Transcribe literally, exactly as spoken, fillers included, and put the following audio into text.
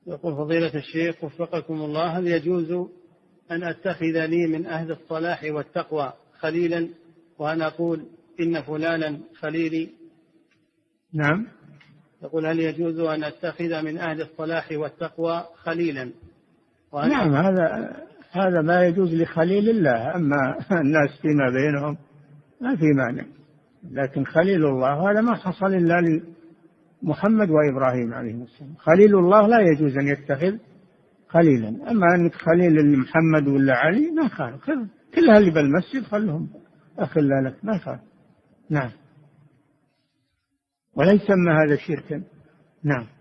يقول فضيلة الشيخ وفقكم الله، هل يجوز أن أتخذ لي من أهل الصلاح والتقوى خليلا وأن أقول إن فلانا خليلي؟ نعم. يقول هل يجوز أن أتخذ من أهل الصلاح والتقوى خليلا وأن نعم، هذا هذا ما يجوز لخليل الله، أما الناس فيما بينهم ما في مانع، لكن خليل الله هذا ما حصل إلا لمحمد وإبراهيم عليهم السلام. خليل الله لا يجوز أن يتخذ خليلا، أما أنك خليل محمد ولا علي ما خالف، كل اللي بالمسجد خلهم أخلا لك ما خالف. نعم، ولا يسمى هذا شركا. نعم.